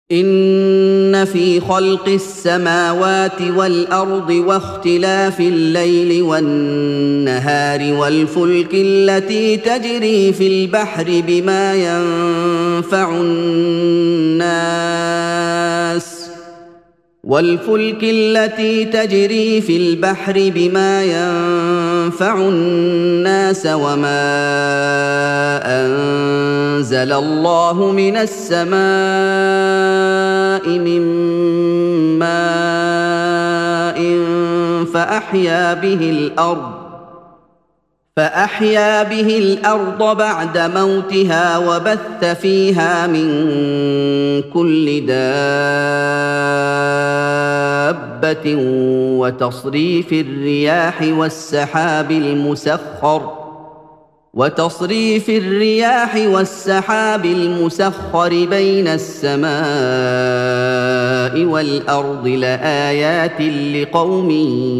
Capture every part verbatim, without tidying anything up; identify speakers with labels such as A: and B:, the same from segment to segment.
A: إن في خلق السماوات والأرض واختلاف الليل والنهار والفلك التي تجري في البحر بما ينفع الناس والفلك التي تجري في البحر بما ينفع الناس وما أنزل الله من السماء من ماء فأحيا به الأرض فأحيا به الأرض بعد موتها وبث فيها من كل دابة وتصريف الرياح والسحاب المسخر وتصريف الرياح والسحاب المسخر بين السماء والأرض لآيات لقوم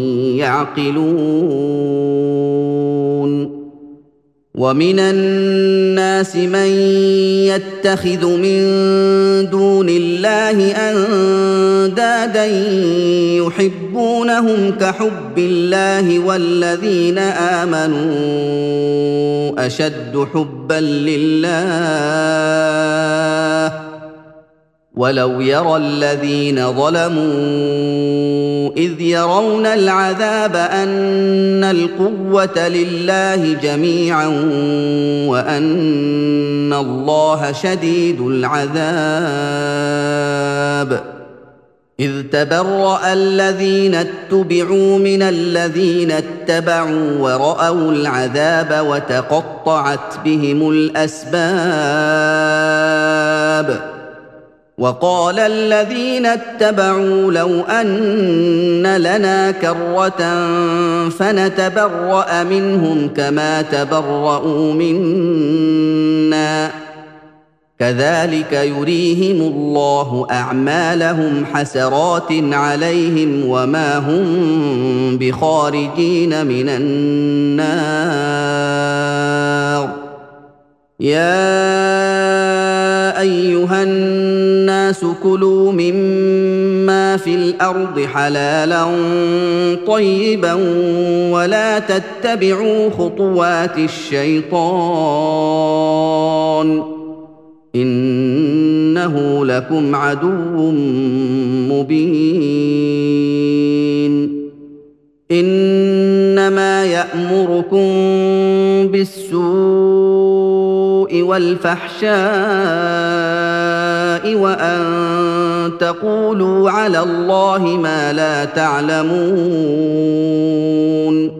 A: يعقلون ومن الناس من يتخذ من دون الله أندادا يحبونهم كحب الله والذين آمنوا أشد حبا لله ولو يرى الذين ظلموا إذ يرون العذاب أن القوة لله جميعا وأن الله شديد العذاب إذ تبرأ الذين اتبعوا من الذين اتبعوا ورأوا العذاب وتقطعت بهم الأسباب وقال الذين اتبعوا لو أن لنا كرة فنتبرأ منهم كما تبرؤوا منا كذلك يريهم الله أعمالهم حسرات عليهم وما هم بخارجين من النار يا أيها الناس كلوا مما في الأرض حلالا طيبا ولا تتبعوا خطوات الشيطان إنه لكم عدو مبين إنما يأمركم بالسوء والفحشاء وأن تقولوا على الله ما لا تعلمون